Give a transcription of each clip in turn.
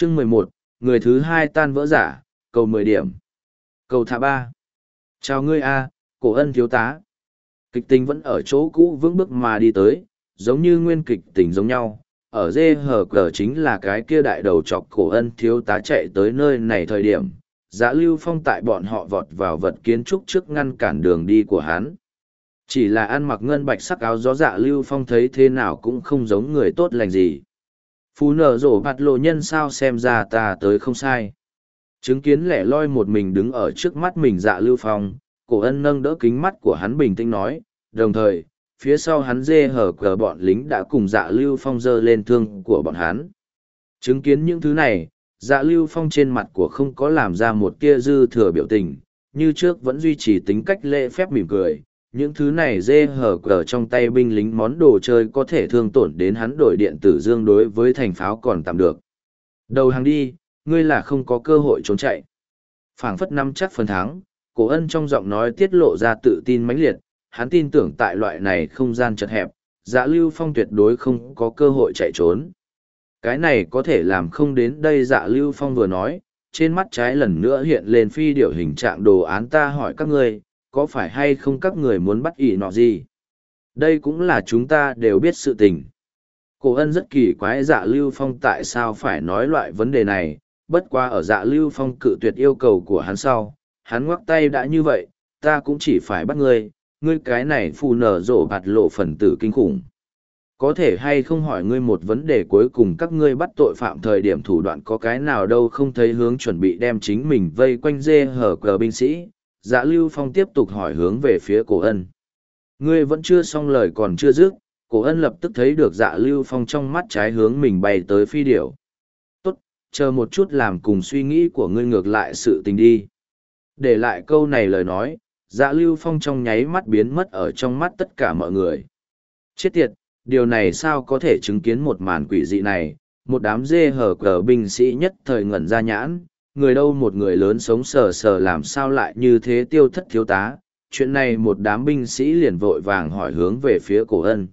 Chương 11, người thứ hai tan vỡ giả, cầu 10 điểm. Cầu thả 3. Chào ngươi a, Cổ Ân thiếu tá. Kịch tình vẫn ở chỗ cũ vững bước mà đi tới, giống như nguyên kịch tình giống nhau. Ở dê hở cờ chính là cái kia đại đầu chọc Cổ Ân thiếu tá chạy tới nơi này thời điểm. Dạ Lưu Phong tại bọn họ vọt vào vật kiến trúc trước ngăn cản đường đi của hắn. Chỉ là ăn mặc ngân bạch sắc áo gió Dạ Lưu Phong thấy thế nào cũng không giống người tốt lành gì. Phú nở rổ bạt lộ nhân sao xem ra ta tới không sai. Chứng kiến lẻ loi một mình đứng ở trước mắt mình Dạ Lưu Phong, Cổ Ân nâng đỡ kính mắt của hắn bình tĩnh nói, đồng thời, phía sau hắn dê hở cờ bọn lính đã cùng Dạ Lưu Phong giơ lên thương của bọn hắn. Chứng kiến những thứ này, Dạ Lưu Phong trên mặt của không có làm ra một tia dư thừa biểu tình, như trước vẫn duy trì tính cách lễ phép mỉm cười. Những thứ này dê hở cờ trong tay binh lính món đồ chơi có thể thương tổn đến hắn đổi điện tử dương đối với thành pháo còn tạm được. Đầu hàng đi, ngươi là không có cơ hội trốn chạy. Phảng phất nắm chắc phần thắng, Cổ Ân trong giọng nói tiết lộ ra tự tin mãnh liệt, hắn tin tưởng tại loại này không gian chật hẹp, Dạ Lưu Phong tuyệt đối không có cơ hội chạy trốn. Cái này có thể làm không đến đây Dạ Lưu Phong vừa nói, trên mắt trái lần nữa hiện lên phi điểu hình trạng đồ án ta hỏi các ngươi, có phải hay không các người muốn bắt ỷ nọ gì? Đây cũng là chúng ta đều biết sự tình. Cổ Ân rất kỳ quái Dạ Lưu Phong tại sao phải nói loại vấn đề này, bất qua ở Dạ Lưu Phong cự tuyệt yêu cầu của hắn sau, hắn ngoắc tay đã như vậy, ta cũng chỉ phải bắt ngươi, ngươi cái này phù nở rộ bạt lộ phần tử kinh khủng. Có thể hay không hỏi ngươi một vấn đề cuối cùng các ngươi bắt tội phạm thời điểm thủ đoạn có cái nào đâu không thấy hướng chuẩn bị đem chính mình vây quanh dê hở cờ binh sĩ. Dạ Lưu Phong tiếp tục hỏi hướng về phía Cổ Ân. Ngươi vẫn chưa xong lời còn chưa dứt, Cổ Ân lập tức thấy được Dạ Lưu Phong trong mắt trái hướng mình bay tới phi điểu. Tốt, chờ một chút làm cùng suy nghĩ của ngươi ngược lại sự tình đi. Để lại câu này lời nói, Dạ Lưu Phong trong nháy mắt biến mất ở trong mắt tất cả mọi người. Chết tiệt, điều này sao có thể chứng kiến một màn quỷ dị này, một đám dê hở cờ binh sĩ nhất thời ngẩn ra nhãn, người đâu một người lớn sống sờ sờ làm sao lại như thế tiêu thất thiếu tá, chuyện này một đám binh sĩ liền vội vàng hỏi hướng về phía Cổ Ân.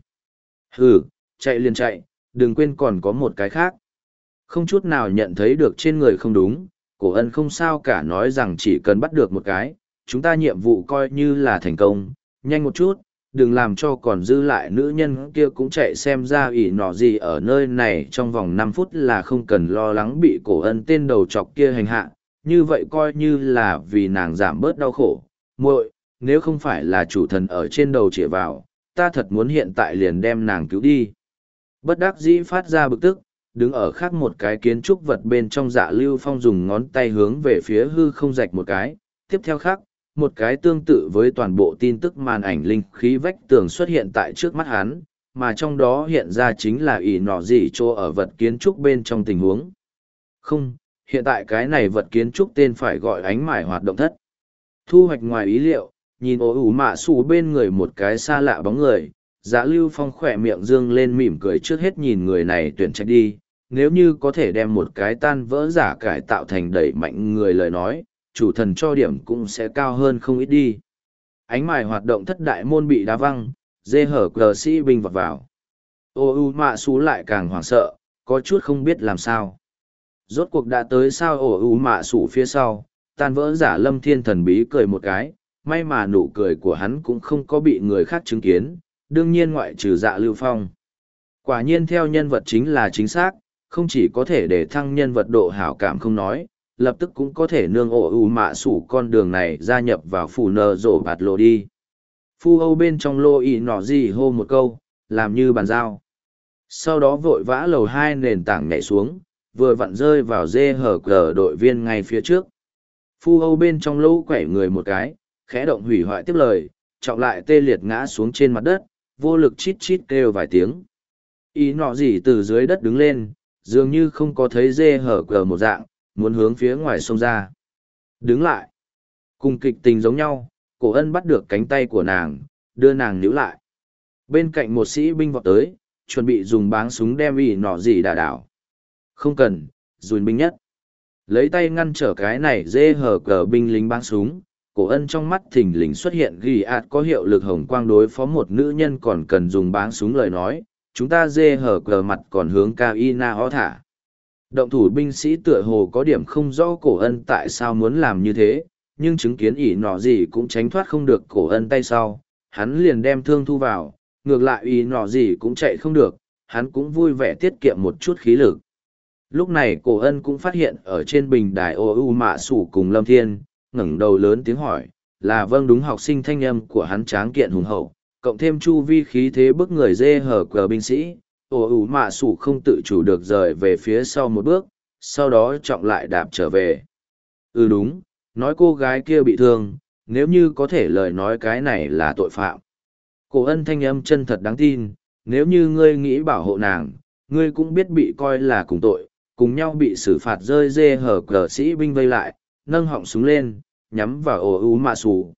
Hừ, chạy liền chạy, đừng quên còn có một cái khác. Không chút nào nhận thấy được trên người không đúng, Cổ Ân không sao cả nói rằng chỉ cần bắt được một cái, chúng ta nhiệm vụ coi như là thành công, nhanh một chút, đừng làm cho còn dư lại nữ nhân kia cũng chạy xem ra ỷ nọ gì ở nơi này trong vòng 5 phút là không cần lo lắng bị Cổ Ân tên đầu chọc kia hành hạ, như vậy coi như là vì nàng giảm bớt đau khổ. Muội, nếu không phải là chủ thần ở trên đầu chĩa vào, ta thật muốn hiện tại liền đem nàng cứu đi. Bất đắc dĩ phát ra bực tức, đứng ở khác một cái kiến trúc vật bên trong Dạ Lưu Phong dùng ngón tay hướng về phía hư không rạch một cái, tiếp theo khác, một cái tương tự với toàn bộ tin tức màn ảnh linh khí vách tường xuất hiện tại trước mắt hắn, mà trong đó hiện ra chính là ỷ nọ gì chỗ ở vật kiến trúc bên trong tình huống. Không, hiện tại cái này vật kiến trúc tên phải gọi ánh mải hoạt động thất. Thu hoạch ngoài ý liệu, nhìn ổ ủ mạ xù bên người một cái xa lạ bóng người, Dạ Lưu Phong khỏe miệng dương lên mỉm cười trước hết nhìn người này tuyển trạch đi, nếu như có thể đem một cái tan vỡ giả cải tạo thành đẩy mạnh người lời nói, chủ thần cho điểm cũng sẽ cao hơn không ít đi. Ánh mài hoạt động thất đại môn bị đá văng, dê hở cờ sĩ binh vọt vào. Ô u mạ xú lại càng hoảng sợ, có chút không biết làm sao. Rốt cuộc đã tới sao ổ u mạ xú phía sau, tan vỡ giả Lâm Thiên thần bí cười một cái, may mà nụ cười của hắn cũng không có bị người khác chứng kiến, đương nhiên ngoại trừ Dạ Lưu Phong. Quả nhiên theo nhân vật chính là chính xác, không chỉ có thể để thăng nhân vật độ hảo cảm không nói, lập tức cũng có thể nương ổ ủ mạ sủ con đường này gia nhập vào phù nờ rổ bạt lộ đi. Phu Âu bên trong lô ỉ nọ gì hô một câu, làm như bàn giao. Sau đó vội vã lầu 2 nền tảng nhảy xuống, vừa vặn rơi vào dê hở cờ đội viên ngay phía trước. Phu Âu bên trong lô quẩy người một cái, khẽ động hủy hoại tiếp lời, trọng lại tê liệt ngã xuống trên mặt đất, vô lực chít chít kêu vài tiếng. Ý nọ gì từ dưới đất đứng lên, dường như không có thấy dê hở cờ một dạng, muốn hướng phía ngoài sông ra. Đứng lại. Cùng kịch tình giống nhau, Cổ Ân bắt được cánh tay của nàng, đưa nàng níu lại. Bên cạnh một sĩ binh vọt tới, chuẩn bị dùng báng súng đem ỉ nọ gì đả đảo. Không cần, dùn binh nhất. Lấy tay ngăn trở cái này dê hở cờ binh lính báng súng, Cổ Ân trong mắt thình lình xuất hiện ghi ạt có hiệu lực hồng quang đối phó một nữ nhân còn cần dùng báng súng lời nói, chúng ta dê hở cờ mặt còn hướng cao y na ho thả. Động thủ binh sĩ tựa hồ có điểm không rõ cổ ân tại sao muốn làm như thế, nhưng chứng kiến ỷ nọ gì cũng tránh thoát không được cổ ân tay sau, hắn liền đem thương thu vào, ngược lại ỷ nọ gì cũng chạy không được, hắn cũng vui vẻ tiết kiệm một chút khí lực. Lúc này cổ ân cũng phát hiện ở trên bình đài ô u mạ sủ cùng Lâm Thiên, ngẩng đầu lớn tiếng hỏi, là vâng đúng học sinh thanh âm của hắn tráng kiện hùng hậu, cộng thêm chu vi khí thế bức người dê hở cờ binh sĩ, ô u mạ sủ không tự chủ được rời về phía sau một bước, sau đó trọng lại đạp trở về. Ừ đúng, nói cô gái kia bị thương, nếu như có thể lời nói cái này là tội phạm. Cổ ân thanh âm chân thật đáng tin, nếu như ngươi nghĩ bảo hộ nàng, ngươi cũng biết bị coi là cùng tội, cùng nhau bị xử phạt rơi dê hở cờ sĩ binh vây lại, nâng họng súng lên, nhắm vào ổ ú mạ sủ.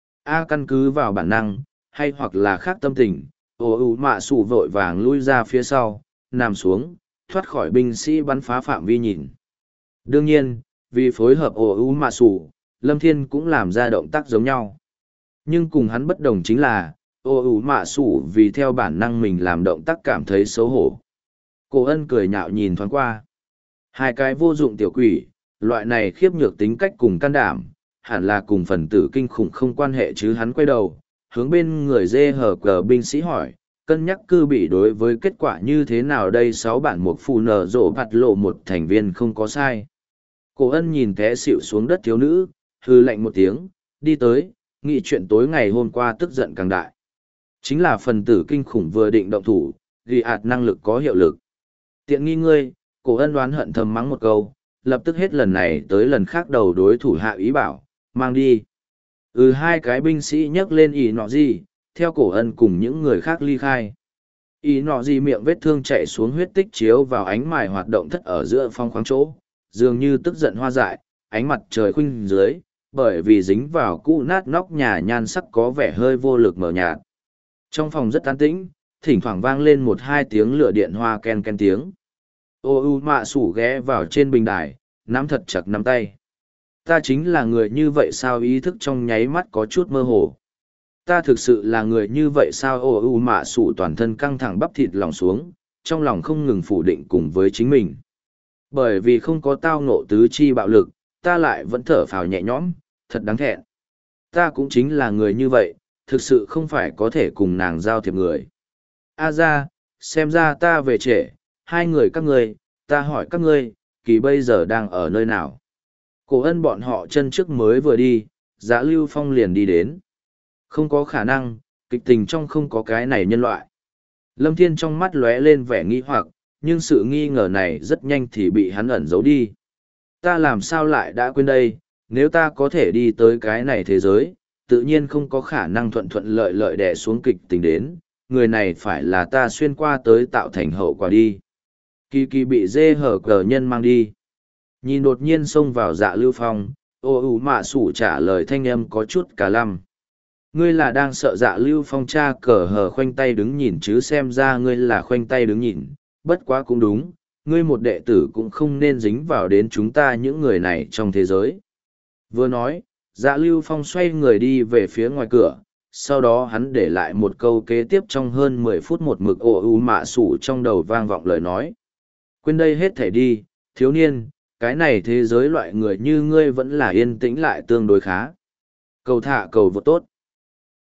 A căn cứ vào bản năng, hay hoặc là khác tâm tình, ổ ú mạ sủ vội vàng lui ra phía sau, nằm xuống, thoát khỏi binh sĩ bắn phá phạm vi nhìn. Đương nhiên, vì phối hợp ổ ú mạ sủ, Lâm Thiên cũng làm ra động tác giống nhau. Nhưng cùng hắn bất đồng chính là, ổ ú mạ sủ vì theo bản năng mình làm động tác cảm thấy xấu hổ. Cổ ân cười nhạo nhìn thoáng qua. Hai cái vô dụng tiểu quỷ, loại này khiếp nhược tính cách cùng can đảm, hẳn là cùng phần tử kinh khủng không quan hệ chứ. Hắn quay đầu, hướng bên người dê hở cờ binh sĩ hỏi, cân nhắc cư bị đối với kết quả như thế nào đây. 6 bản mục phù nở rộ bạt lộ một thành viên không có sai. Cổ ân nhìn té xịu xuống đất thiếu nữ, hư lạnh một tiếng, đi tới, nghị chuyện tối ngày hôm qua tức giận càng đại. Chính là phần tử kinh khủng vừa định động thủ, ghi ạt năng lực có hiệu lực. Tiện nghi ngươi, cổ ân đoán hận thầm mắng một câu, lập tức hết lần này tới lần khác đầu đối thủ hạ ý bảo, mang đi. Hai cái binh sĩ nhấc lên ỷ nọ gì, theo cổ ân cùng những người khác ly khai. Ỷ nọ gì miệng vết thương chạy xuống huyết tích chiếu vào ánh mài hoạt động thất ở giữa phong khoáng chỗ, dường như tức giận hoa dại, ánh mặt trời khuynh dưới, bởi vì dính vào cũ nát nóc nhà nhan sắc có vẻ hơi vô lực mờ nhạt. Trong phòng rất an tĩnh, thỉnh thoảng vang lên 1-2 tiếng lửa điện hoa ken ken tiếng. Ô u mạ sủ ghé vào trên bình đài, nắm thật chặt nắm tay. Ta chính là người như vậy sao? Ý thức trong nháy mắt có chút mơ hồ. Ta thực sự là người như vậy sao? Ô u mạ sủ toàn thân căng thẳng bắp thịt lòng xuống, trong lòng không ngừng phủ định cùng với chính mình. Bởi vì không có tao ngộ tứ chi bạo lực, ta lại vẫn thở phào nhẹ nhõm, thật đáng thẹn. Ta cũng chính là người như vậy, thực sự không phải có thể cùng nàng giao thiệp người. A ra, xem ra ta về trễ, hai người các ngươi, ta hỏi các ngươi, Kỳ bây giờ đang ở nơi nào? Cổ ân bọn họ chân trước mới vừa đi, Dạ Lưu Phong liền đi đến. Không có khả năng, kịch tình trong không có cái này nhân loại. Lâm Thiên trong mắt lóe lên vẻ nghi hoặc, nhưng sự nghi ngờ này rất nhanh thì bị hắn ẩn giấu đi. Ta làm sao lại đã quên đây, nếu ta có thể đi tới cái này thế giới, tự nhiên không có khả năng thuận thuận lợi lợi đè xuống kịch tình đến, người này phải là ta xuyên qua tới tạo thành hậu quả đi. Kỳ kỳ bị dê hở cờ nhân mang đi. Nhìn đột nhiên xông vào Dạ Lưu Phong, ô ủ mạ sủ trả lời thanh âm có chút cả lăm. Ngươi là đang sợ Dạ Lưu Phong cha cờ hờ khoanh tay đứng nhìn chứ? Xem ra ngươi là khoanh tay đứng nhìn, bất quá cũng đúng, ngươi một đệ tử cũng không nên dính vào đến chúng ta những người này trong thế giới. Vừa nói, Dạ Lưu Phong xoay người đi về phía ngoài cửa, sau đó hắn để lại một câu kế tiếp trong hơn 10 phút một mực ồ ù mạ sủ trong đầu vang vọng lời nói. Quên đây hết thể đi, thiếu niên, cái này thế giới loại người như ngươi vẫn là yên tĩnh lại tương đối khá. Cầu thả cầu vô tốt.